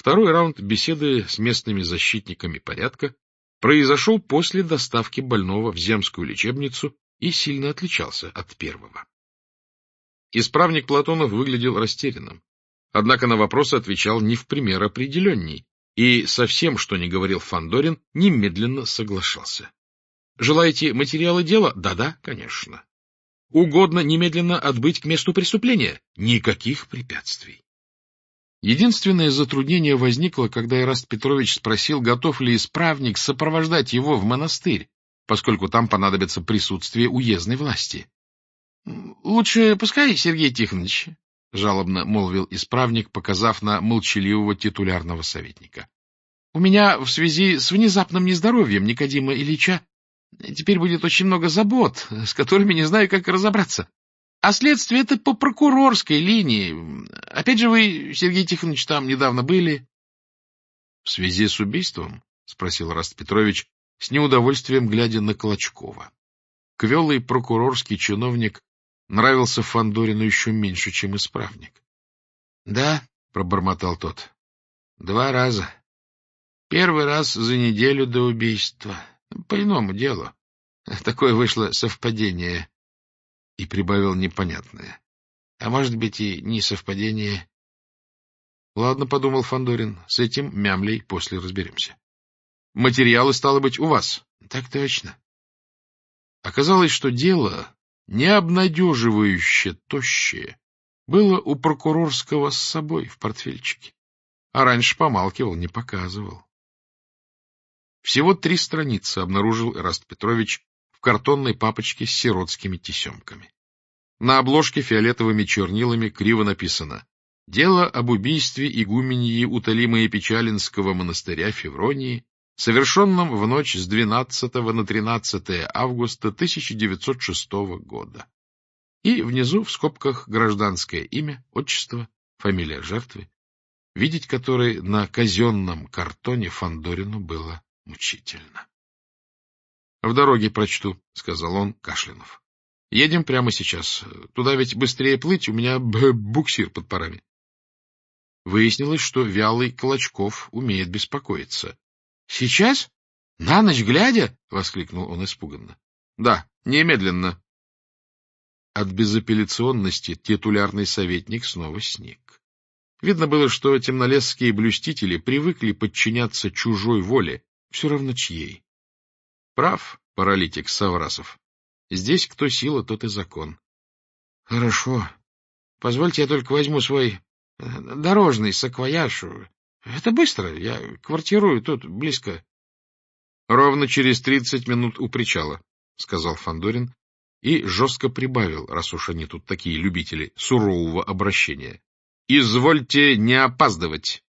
Второй раунд беседы с местными защитниками порядка произошел после доставки больного в земскую лечебницу и сильно отличался от первого. Исправник Платонов выглядел растерянным, однако на вопросы отвечал не в пример определенней, и со всем, что не говорил Фандорин, немедленно соглашался. Желаете материалы дела? Да-да, конечно. Угодно немедленно отбыть к месту преступления? Никаких препятствий. Единственное затруднение возникло, когда Эраст Петрович спросил, готов ли исправник сопровождать его в монастырь, поскольку там понадобится присутствие уездной власти. — Лучше пускай, Сергей Тихонович, — жалобно молвил исправник, показав на молчаливого титулярного советника. — У меня в связи с внезапным нездоровьем Никодима Ильича теперь будет очень много забот, с которыми не знаю, как разобраться. А следствие это по прокурорской линии. Опять же вы, Сергей Тихонович, там недавно были. — В связи с убийством? — спросил Эраст Петрович, с неудовольствием глядя на Клочкова. Квелый прокурорский чиновник нравился Фандорину еще меньше, чем исправник. — Да, — пробормотал тот, — 2 раза. Первый раз за неделю до убийства. По иному делу. Такое вышло совпадение. И прибавил непонятное. А может быть, и не совпадение. Ладно, — подумал Фандорин, — с этим мямлей после разберемся. Материалы, стало быть, у вас? Так точно. Оказалось, что дело, необнадеживающе тощее, было у прокурорского с собой в портфельчике. А раньше помалкивал, не показывал. Всего 3 страницы обнаружил Эраст Петрович в картонной папочке с сиротскими тесемками. На обложке фиолетовыми чернилами криво написано: «Дело об убийстве игуменьи Уталимы Печалинского монастыря Февронии, совершенном в ночь с 12 на 13 августа 1906 года». И внизу в скобках гражданское имя, отчество, фамилия жертвы, видеть которой на казенном картоне Фандорину было мучительно. — В дороге прочту, — сказал он, кашлянув. — Едем прямо сейчас. Туда ведь быстрее плыть, у меня буксир под парами. Выяснилось, что вялый Клочков умеет беспокоиться. — Сейчас? На ночь глядя? — воскликнул он испуганно. — Да, немедленно. От безапелляционности титулярный советник снова сник. Видно было, что темнолесские блюстители привыкли подчиняться чужой воле, все равно чьей. Прав паралитик Саврасов. Здесь кто сила, тот и закон. — Хорошо. Позвольте, я только возьму свой дорожный саквояж. Это быстро, я квартирую тут, близко. — Ровно через 30 минут у причала, — сказал Фандорин и жестко прибавил, раз уж они тут такие любители сурового обращения. — Извольте не опаздывать.